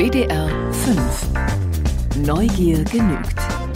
WDR 5. Neugier genügt.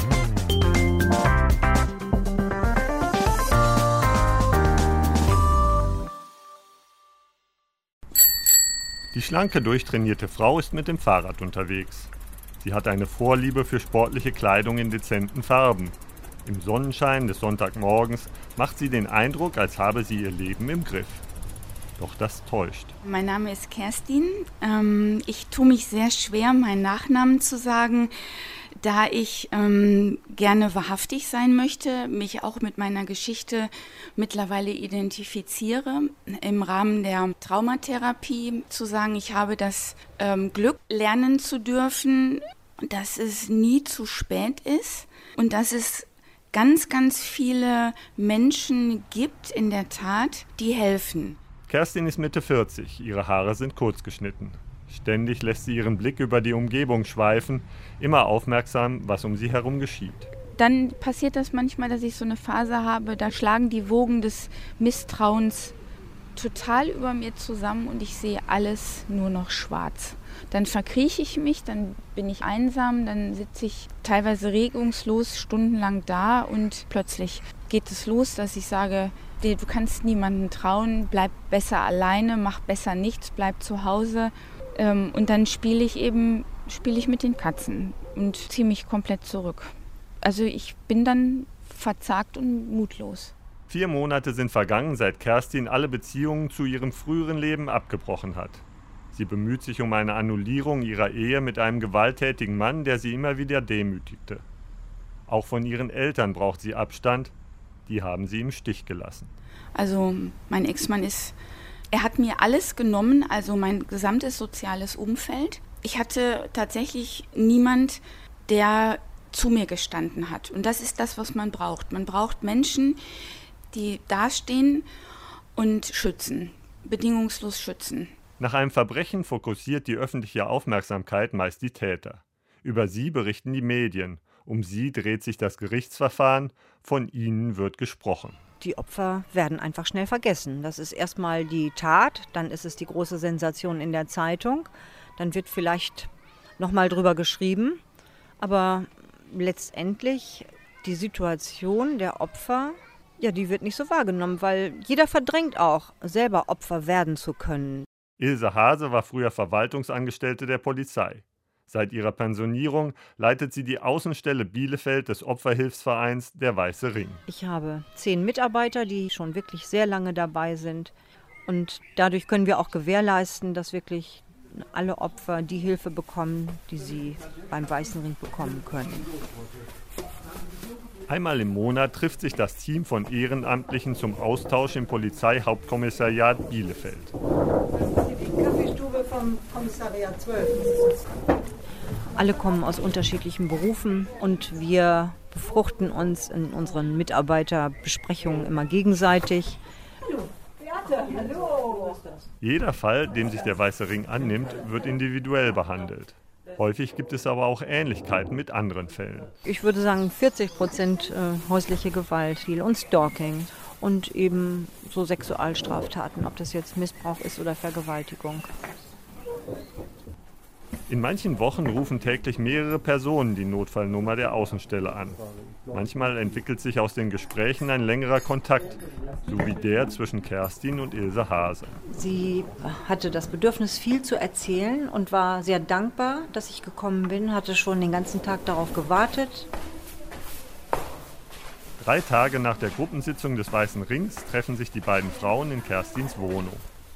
Die schlanke, durchtrainierte Frau ist mit dem Fahrrad unterwegs. Sie hat eine Vorliebe für sportliche Kleidung in dezenten Farben. Im Sonnenschein des Sonntagmorgens macht sie den Eindruck, als habe sie ihr Leben im Griff. Doch das täuscht. Mein Name ist Kerstin. Ich tue mich sehr schwer, meinen Nachnamen zu sagen, da ich gerne wahrhaftig sein möchte, mich auch mit meiner Geschichte mittlerweile identifiziere. Im Rahmen der Traumatherapie zu sagen, ich habe das Glück, lernen zu dürfen, dass es nie zu spät ist und dass es ganz, ganz viele Menschen gibt, in der Tat, die helfen. Kerstin ist Mitte 40, ihre Haare sind kurz geschnitten. Ständig lässt sie ihren Blick über die Umgebung schweifen, immer aufmerksam, was um sie herum geschieht. Dann passiert das manchmal, dass ich so eine Phase habe, da schlagen die Wogen des Misstrauens total über mir zusammen und ich sehe alles nur noch schwarz. Dann verkrieche ich mich, dann bin ich einsam, dann sitze ich teilweise regungslos stundenlang da und plötzlich geht es los, dass ich sage, du kannst niemandem trauen, bleib besser alleine, mach besser nichts, bleib zu Hause. Und dann spiele ich mit den Katzen und ziehe mich komplett zurück. Also ich bin dann verzagt und mutlos. 4 Monate sind vergangen, seit Kerstin alle Beziehungen zu ihrem früheren Leben abgebrochen hat. Sie bemüht sich um eine Annullierung ihrer Ehe mit einem gewalttätigen Mann, der sie immer wieder demütigte. Auch von ihren Eltern braucht sie Abstand. Die haben sie im Stich gelassen. Also mein Ex-Mann er hat mir alles genommen, also mein gesamtes soziales Umfeld. Ich hatte tatsächlich niemand, der zu mir gestanden hat. Und das ist das, was man braucht. Man braucht Menschen, die dastehen und schützen, bedingungslos schützen. Nach einem Verbrechen fokussiert die öffentliche Aufmerksamkeit meist die Täter. Über sie berichten die Medien. Um sie dreht sich das Gerichtsverfahren, von ihnen wird gesprochen. Die Opfer werden einfach schnell vergessen. Das ist erstmal die Tat, dann ist es die große Sensation in der Zeitung, dann wird vielleicht nochmal drüber geschrieben. Aber letztendlich die Situation der Opfer, ja, die wird nicht so wahrgenommen, weil jeder verdrängt auch, selber Opfer werden zu können. Ilse Hase war früher Verwaltungsangestellte der Polizei. Seit ihrer Pensionierung leitet sie die Außenstelle Bielefeld des Opferhilfsvereins Der Weiße Ring. Ich habe 10 Mitarbeiter, die schon wirklich sehr lange dabei sind. Und dadurch können wir auch gewährleisten, dass wirklich alle Opfer die Hilfe bekommen, die sie beim Weißen Ring bekommen können. Einmal im Monat trifft sich das Team von Ehrenamtlichen zum Austausch im Polizeihauptkommissariat Bielefeld. Die Kaffeestube vom Kommissariat 12. Alle kommen aus unterschiedlichen Berufen und wir befruchten uns in unseren Mitarbeiterbesprechungen immer gegenseitig. Hallo, Beate, hallo. Jeder Fall, dem sich der Weiße Ring annimmt, wird individuell behandelt. Häufig gibt es aber auch Ähnlichkeiten mit anderen Fällen. Ich würde sagen 40% häusliche Gewalt viel und Stalking und eben so Sexualstraftaten, ob das jetzt Missbrauch ist oder Vergewaltigung. In manchen Wochen rufen täglich mehrere Personen die Notfallnummer der Außenstelle an. Manchmal entwickelt sich aus den Gesprächen ein längerer Kontakt, so wie der zwischen Kerstin und Ilse Hase. Sie hatte das Bedürfnis, viel zu erzählen und war sehr dankbar, dass ich gekommen bin, hatte schon den ganzen Tag darauf gewartet. 3 Tage nach der Gruppensitzung des Weißen Rings treffen sich die beiden Frauen in Kerstins Wohnung.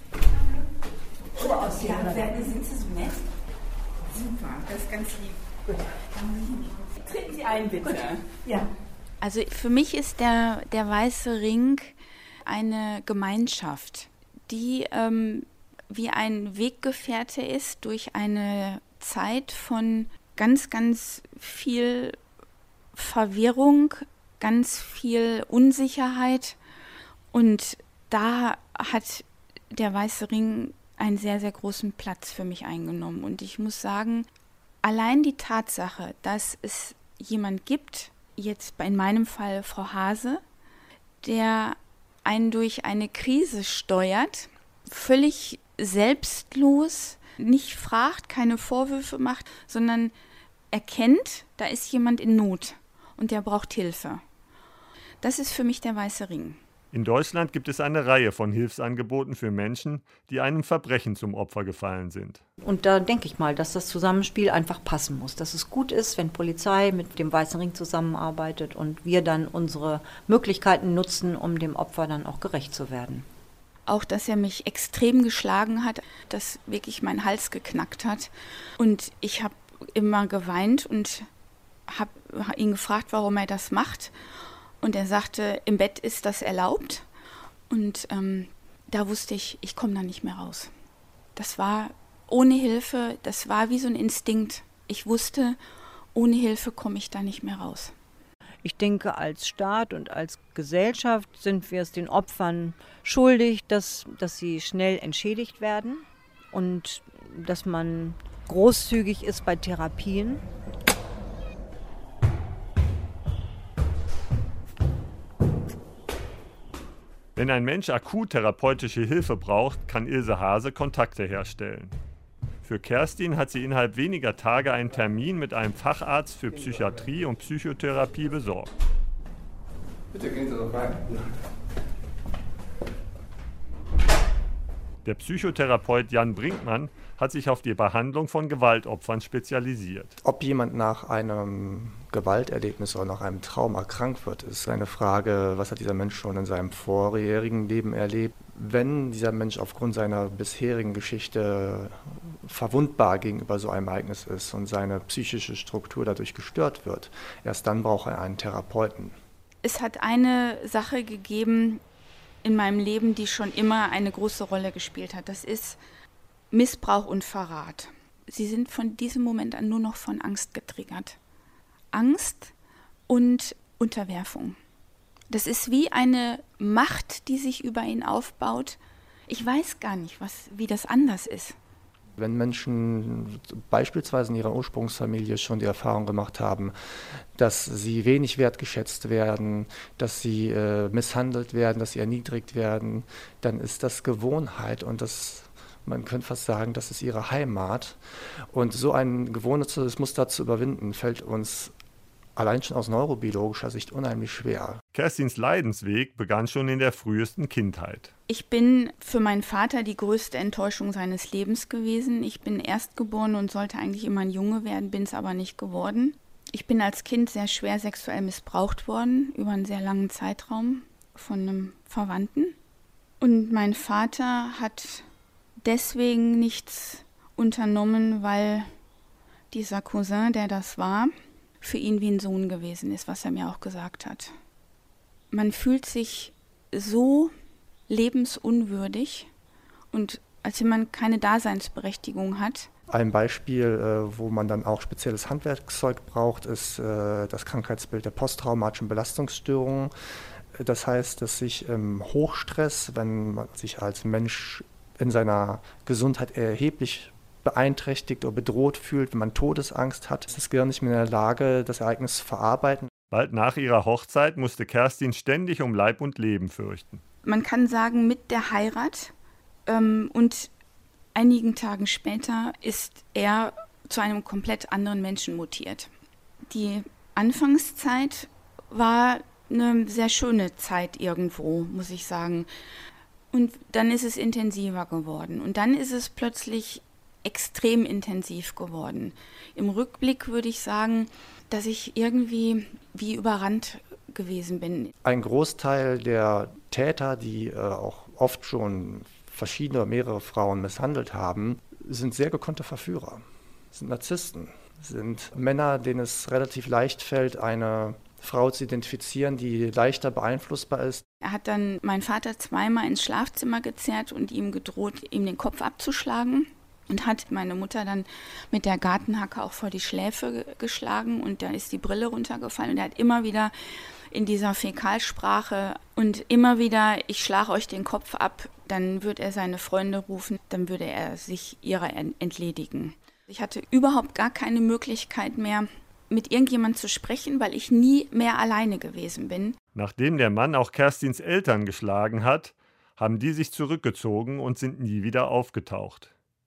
Ja, sind Sie so nett? Super, das ist ganz lieb. Gut. Treten Sie ein, bitte. Ja. Also für mich ist der Weiße Ring eine Gemeinschaft, die wie ein Weggefährte ist durch eine Zeit von ganz, ganz viel Verwirrung, ganz viel Unsicherheit. Und da hat der Weiße Ring einen sehr, sehr großen Platz für mich eingenommen. Und ich muss sagen, allein die Tatsache, dass es jemand gibt, jetzt in meinem Fall Frau Hase, der einen durch eine Krise steuert, völlig selbstlos nicht fragt, keine Vorwürfe macht, sondern erkennt, da ist jemand in Not und der braucht Hilfe. Das ist für mich der weiße Ring. In Deutschland gibt es eine Reihe von Hilfsangeboten für Menschen, die einem Verbrechen zum Opfer gefallen sind. Und da denke ich mal, dass das Zusammenspiel einfach passen muss. Dass es gut ist, wenn Polizei mit dem Weißen Ring zusammenarbeitet und wir dann unsere Möglichkeiten nutzen, um dem Opfer dann auch gerecht zu werden. Auch, dass er mich extrem geschlagen hat, dass wirklich mein Hals geknackt hat. Und ich habe immer geweint und habe ihn gefragt, warum er das macht. Und er sagte, im Bett ist das erlaubt. Und da wusste ich komme da nicht mehr raus. Das war ohne Hilfe, das war wie so ein Instinkt. Ich wusste, ohne Hilfe komme ich da nicht mehr raus. Ich denke, als Staat und als Gesellschaft sind wir es den Opfern schuldig, dass sie schnell entschädigt werden und dass man großzügig ist bei Therapien. Wenn ein Mensch akut therapeutische Hilfe braucht, kann Ilse Hase Kontakte herstellen. Für Kerstin hat sie innerhalb weniger Tage einen Termin mit einem Facharzt für Psychiatrie und Psychotherapie besorgt. Bitte gehen Sie doch rein. Der Psychotherapeut Jan Brinkmann hat sich auf die Behandlung von Gewaltopfern spezialisiert. Ob jemand nach einem Gewalterlebnis oder nach einem Trauma krank wird, ist eine Frage, was hat dieser Mensch schon in seinem vorherigen Leben erlebt. Wenn dieser Mensch aufgrund seiner bisherigen Geschichte verwundbar gegenüber so einem Ereignis ist und seine psychische Struktur dadurch gestört wird, erst dann braucht er einen Therapeuten. Es hat eine Sache gegeben in meinem Leben, die schon immer eine große Rolle gespielt hat. Das ist Missbrauch und Verrat. Sie sind von diesem Moment an nur noch von Angst getriggert. Angst und Unterwerfung. Das ist wie eine Macht, die sich über ihn aufbaut. Ich weiß gar nicht, wie das anders ist. Wenn Menschen beispielsweise in ihrer Ursprungsfamilie schon die Erfahrung gemacht haben, dass sie wenig wertgeschätzt werden, dass sie misshandelt werden, dass sie erniedrigt werden, dann ist das Gewohnheit und man könnte fast sagen, das ist ihre Heimat. Und so ein gewohntes Muster zu überwinden, fällt uns allein schon aus neurobiologischer Sicht unheimlich schwer. Kerstins Leidensweg begann schon in der frühesten Kindheit. Ich bin für meinen Vater die größte Enttäuschung seines Lebens gewesen. Ich bin erstgeboren und sollte eigentlich immer ein Junge werden, bin es aber nicht geworden. Ich bin als Kind sehr schwer sexuell missbraucht worden, über einen sehr langen Zeitraum von einem Verwandten. Und mein Vater hat deswegen nichts unternommen, weil dieser Cousin, der das war, für ihn wie ein Sohn gewesen ist, was er mir auch gesagt hat. Man fühlt sich so lebensunwürdig und als wenn man keine Daseinsberechtigung hat. Ein Beispiel, wo man dann auch spezielles Handwerkszeug braucht, ist das Krankheitsbild der posttraumatischen Belastungsstörungen. Das heißt, dass sich im Hochstress, wenn man sich als Mensch in seiner Gesundheit erheblich beeinträchtigt oder bedroht fühlt, wenn man Todesangst hat, ist das Gehirn nicht mehr in der Lage, das Ereignis zu verarbeiten. Bald nach ihrer Hochzeit musste Kerstin ständig um Leib und Leben fürchten. Man kann sagen, mit der Heirat und einigen Tagen später ist er zu einem komplett anderen Menschen mutiert. Die Anfangszeit war eine sehr schöne Zeit irgendwo, muss ich sagen. Und dann ist es intensiver geworden. Und dann ist es plötzlich extrem intensiv geworden. Im Rückblick würde ich sagen, dass ich irgendwie wie überrannt gewesen bin. Ein Großteil der Täter, die auch oft schon verschiedene, mehrere Frauen misshandelt haben, sind sehr gekonnte Verführer, sind Narzissten, sind Männer, denen es relativ leicht fällt, eine Frau zu identifizieren, die leichter beeinflussbar ist. Er hat dann meinen Vater zweimal ins Schlafzimmer gezerrt und ihm gedroht, ihm den Kopf abzuschlagen. Und hat meine Mutter dann mit der Gartenhacke auch vor die Schläfe geschlagen und da ist die Brille runtergefallen. Und er hat immer wieder in dieser Fäkalsprache und immer wieder, ich schlage euch den Kopf ab, dann würde er seine Freunde rufen, dann würde er sich ihrer entledigen. Ich hatte überhaupt gar keine Möglichkeit mehr, mit irgendjemandem zu sprechen, weil ich nie mehr alleine gewesen bin. Nachdem der Mann auch Kerstins Eltern geschlagen hat, haben die sich zurückgezogen und sind nie wieder aufgetaucht.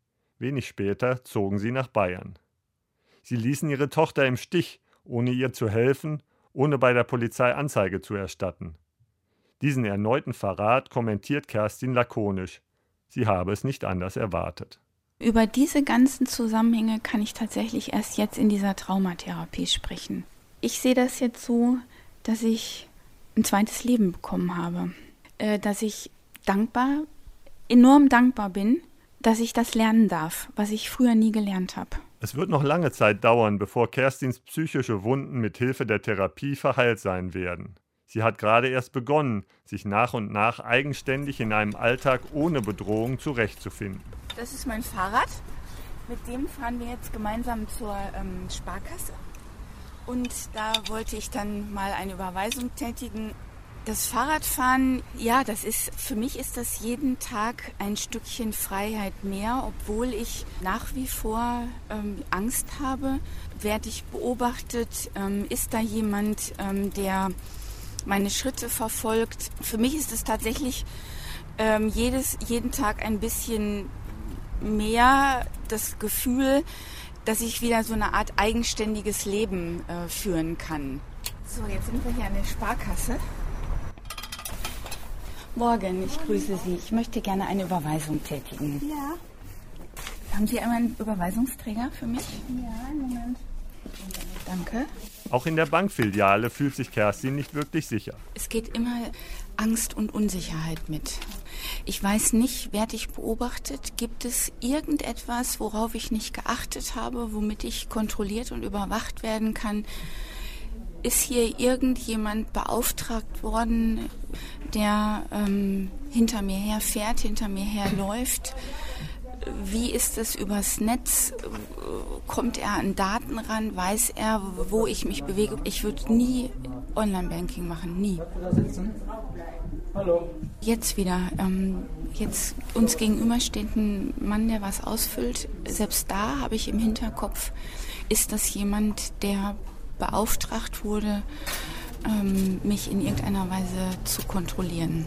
Wenig später zogen sie nach Bayern. Sie ließen ihre Tochter im Stich, ohne ihr zu helfen, ohne bei der Polizei Anzeige zu erstatten. Diesen erneuten Verrat kommentiert Kerstin lakonisch. Sie habe es nicht anders erwartet. Über diese ganzen Zusammenhänge kann ich tatsächlich erst jetzt in dieser Traumatherapie sprechen. Ich sehe das jetzt so, dass ich ein zweites Leben bekommen habe. Dass ich enorm dankbar bin, dass ich das lernen darf, was ich früher nie gelernt habe. Es wird noch lange Zeit dauern, bevor Kerstins psychische Wunden mit Hilfe der Therapie verheilt sein werden. Sie hat gerade erst begonnen, sich nach und nach eigenständig in einem Alltag ohne Bedrohung zurechtzufinden. Das ist mein Fahrrad. Mit dem fahren wir jetzt gemeinsam zur Sparkasse. Und da wollte ich dann mal eine Überweisung tätigen. Das Fahrradfahren, ja, für mich ist das jeden Tag ein Stückchen Freiheit mehr, obwohl ich nach wie vor Angst habe. Werde ich beobachtet? Ist da jemand, der meine Schritte verfolgt? Für mich ist es tatsächlich jeden Tag ein bisschen mehr das Gefühl, dass ich wieder so eine Art eigenständiges Leben führen kann. So, jetzt sind wir hier an der Sparkasse. Morgen, ich grüße Sie. Ich möchte gerne eine Überweisung tätigen. Ja. Haben Sie einmal einen Überweisungsträger für mich? Ja, einen Moment. Danke. Auch in der Bankfiliale fühlt sich Kerstin nicht wirklich sicher. Es geht immer Angst und Unsicherheit mit. Ich weiß nicht, werde ich beobachtet? Gibt es irgendetwas, worauf ich nicht geachtet habe, womit ich kontrolliert und überwacht werden kann? Ist hier irgendjemand beauftragt worden, der hinter mir her fährt, hinter mir her läuft? Wie ist es übers Netz? Kommt er an Daten ran? Weiß er, wo ich mich bewege? Ich würde nie Online-Banking machen, nie. Hallo. Jetzt wieder, jetzt uns gegenüberstehenden Mann, der was ausfüllt, selbst da habe ich im Hinterkopf, ist das jemand, der beauftragt wurde, mich in irgendeiner Weise zu kontrollieren.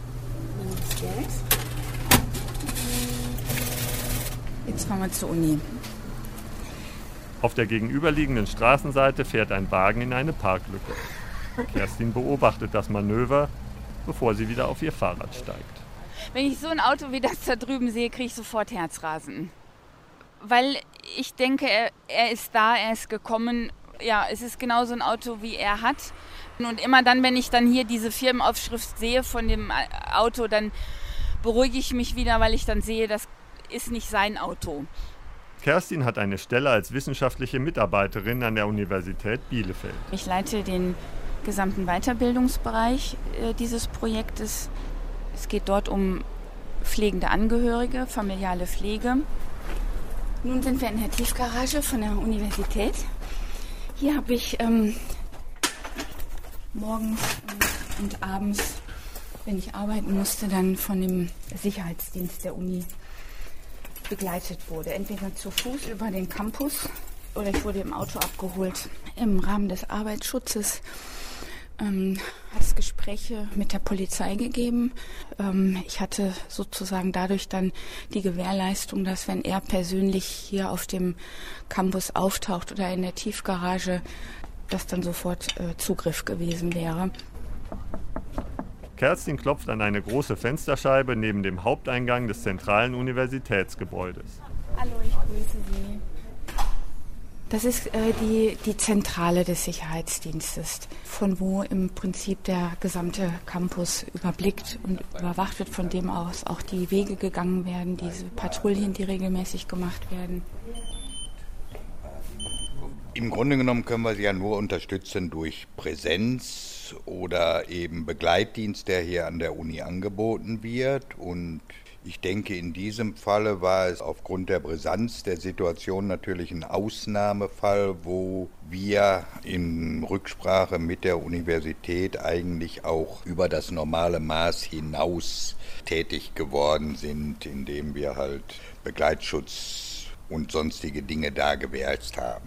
Jetzt fahren wir zur Uni. Auf der gegenüberliegenden Straßenseite fährt ein Wagen in eine Parklücke. Kerstin beobachtet das Manöver, bevor sie wieder auf ihr Fahrrad steigt. Wenn ich so ein Auto wie das da drüben sehe, kriege ich sofort Herzrasen. Weil ich denke, er ist da, er ist gekommen. Ja, es ist genau so ein Auto, wie er hat. Und immer dann, wenn ich dann hier diese Firmenaufschrift sehe von dem Auto, dann beruhige ich mich wieder, weil ich dann sehe, das ist nicht sein Auto. Kerstin hat eine Stelle als wissenschaftliche Mitarbeiterin an der Universität Bielefeld. Ich leite den gesamten Weiterbildungsbereich dieses Projektes. Es geht dort um pflegende Angehörige, familiale Pflege. Nun sind wir in der Tiefgarage von der Universität. Hier habe ich morgens und abends, wenn ich arbeiten musste, dann von dem Sicherheitsdienst der Uni begleitet wurde. Entweder zu Fuß über den Campus oder ich wurde im Auto abgeholt. Im Rahmen des Arbeitsschutzes hat es Gespräche mit der Polizei gegeben. Ich hatte sozusagen dadurch dann die Gewährleistung, dass wenn er persönlich hier auf dem Campus auftaucht oder in der Tiefgarage, dass dann sofort Zugriff gewesen wäre. Kerstin klopft an eine große Fensterscheibe neben dem Haupteingang des zentralen Universitätsgebäudes. Hallo, ich grüße Sie. Das ist die Zentrale des Sicherheitsdienstes, von wo im Prinzip der gesamte Campus überblickt und überwacht wird, von dem aus auch die Wege gegangen werden, diese Patrouillen, die regelmäßig gemacht werden. Im Grunde genommen können wir sie ja nur unterstützen durch Präsenz oder eben Begleitdienst, der hier an der Uni angeboten wird. Und ich denke, in diesem Falle war es aufgrund der Brisanz der Situation natürlich ein Ausnahmefall, wo wir in Rücksprache mit der Universität eigentlich auch über das normale Maß hinaus tätig geworden sind, indem wir halt Begleitschutz und sonstige Dinge da gewährleistet haben.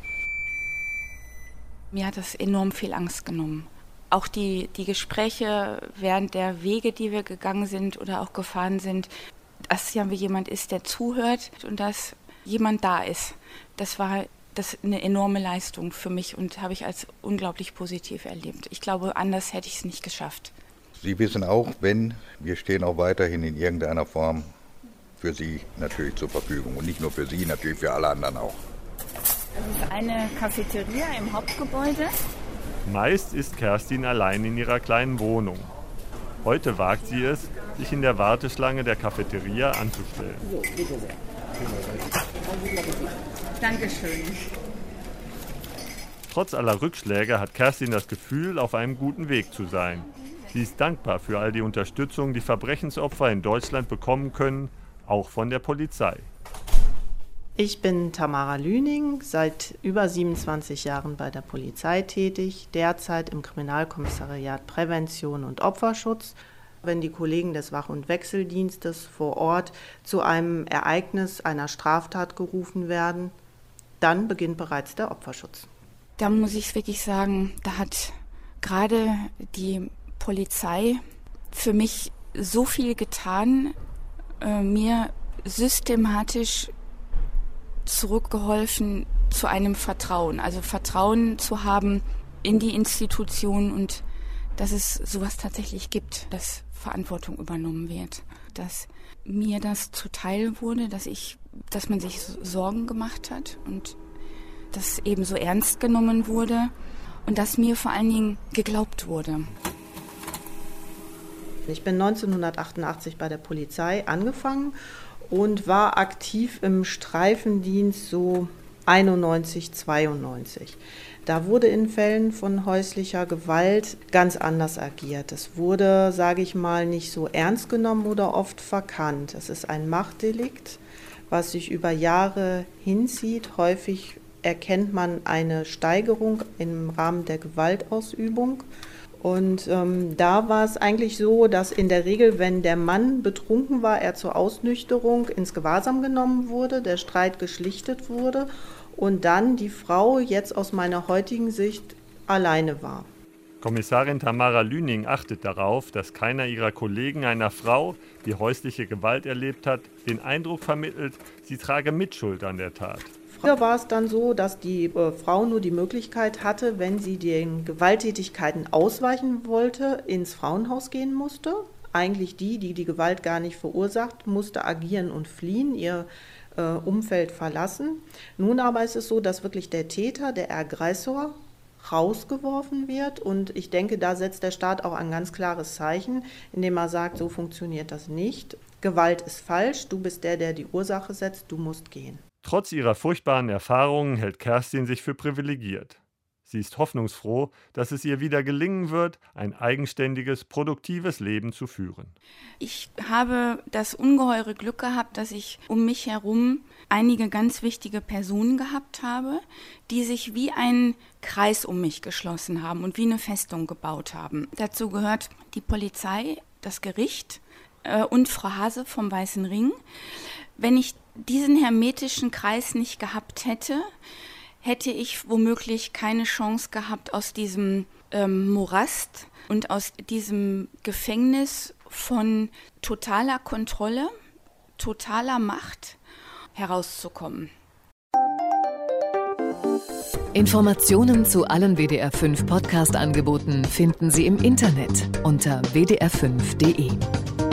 Mir hat das enorm viel Angst genommen. Auch die Gespräche während der Wege, die wir gegangen sind oder auch gefahren sind, dass ja jemand ist, der zuhört und dass jemand da ist. Das war eine enorme Leistung für mich und habe ich als unglaublich positiv erlebt. Ich glaube, anders hätte ich es nicht geschafft. Sie wissen auch, wir stehen auch weiterhin in irgendeiner Form für Sie natürlich zur Verfügung. Und nicht nur für Sie, natürlich für alle anderen auch. Das ist eine Cafeteria im Hauptgebäude. Meist ist Kerstin allein in ihrer kleinen Wohnung. Heute wagt sie es, sich in der Warteschlange der Cafeteria anzustellen. So, bitte sehr. Dankeschön. Trotz aller Rückschläge hat Kerstin das Gefühl, auf einem guten Weg zu sein. Sie ist dankbar für all die Unterstützung, die Verbrechensopfer in Deutschland bekommen können, auch von der Polizei. Ich bin Tamara Lüning, seit über 27 Jahren bei der Polizei tätig, derzeit im Kriminalkommissariat Prävention und Opferschutz. Wenn die Kollegen des Wach- und Wechseldienstes vor Ort zu einem Ereignis einer Straftat gerufen werden, dann beginnt bereits der Opferschutz. Da muss ich wirklich sagen, da hat gerade die Polizei für mich so viel getan, mir systematisch zurückgeholfen zu einem Vertrauen. Also Vertrauen zu haben in die Institution und dass es sowas tatsächlich gibt, dass Verantwortung übernommen wird. Dass mir das zuteil wurde, dass man sich Sorgen gemacht hat und dass eben so ernst genommen wurde und dass mir vor allen Dingen geglaubt wurde. Ich bin 1988 bei der Polizei angefangen und war aktiv im Streifendienst so 91, 92. Da wurde in Fällen von häuslicher Gewalt ganz anders agiert. Es wurde, sage ich mal, nicht so ernst genommen oder oft verkannt. Es ist ein Machtdelikt, was sich über Jahre hinzieht. Häufig erkennt man eine Steigerung im Rahmen der Gewaltausübung. Und da war es eigentlich so, dass in der Regel, wenn der Mann betrunken war, er zur Ausnüchterung ins Gewahrsam genommen wurde, der Streit geschlichtet wurde und dann die Frau jetzt aus meiner heutigen Sicht alleine war. Kommissarin Tamara Lüning achtet darauf, dass keiner ihrer Kollegen einer Frau, die häusliche Gewalt erlebt hat, den Eindruck vermittelt, sie trage Mitschuld an der Tat. Früher war es dann so, dass die Frau nur die Möglichkeit hatte, wenn sie den Gewalttätigkeiten ausweichen wollte, ins Frauenhaus gehen musste. Eigentlich die Gewalt gar nicht verursacht, musste agieren und fliehen, ihr Umfeld verlassen. Nun aber ist es so, dass wirklich der Täter, der Aggressor, rausgeworfen wird. Und ich denke, da setzt der Staat auch ein ganz klares Zeichen, indem er sagt, so funktioniert das nicht. Gewalt ist falsch, du bist der die Ursache setzt, du musst gehen. Trotz ihrer furchtbaren Erfahrungen hält Kerstin sich für privilegiert. Sie ist hoffnungsfroh, dass es ihr wieder gelingen wird, ein eigenständiges, produktives Leben zu führen. Ich habe das ungeheure Glück gehabt, dass ich um mich herum einige ganz wichtige Personen gehabt habe, die sich wie ein Kreis um mich geschlossen haben und wie eine Festung gebaut haben. Dazu gehört die Polizei, das Gericht und Frau Hase vom Weißen Ring. Wenn ich diesen hermetischen Kreis nicht gehabt hätte, hätte ich womöglich keine Chance gehabt, aus diesem Morast und aus diesem Gefängnis von totaler Kontrolle, totaler Macht herauszukommen. Informationen zu allen WDR 5 Podcast-Angeboten finden Sie im Internet unter wdr5.de.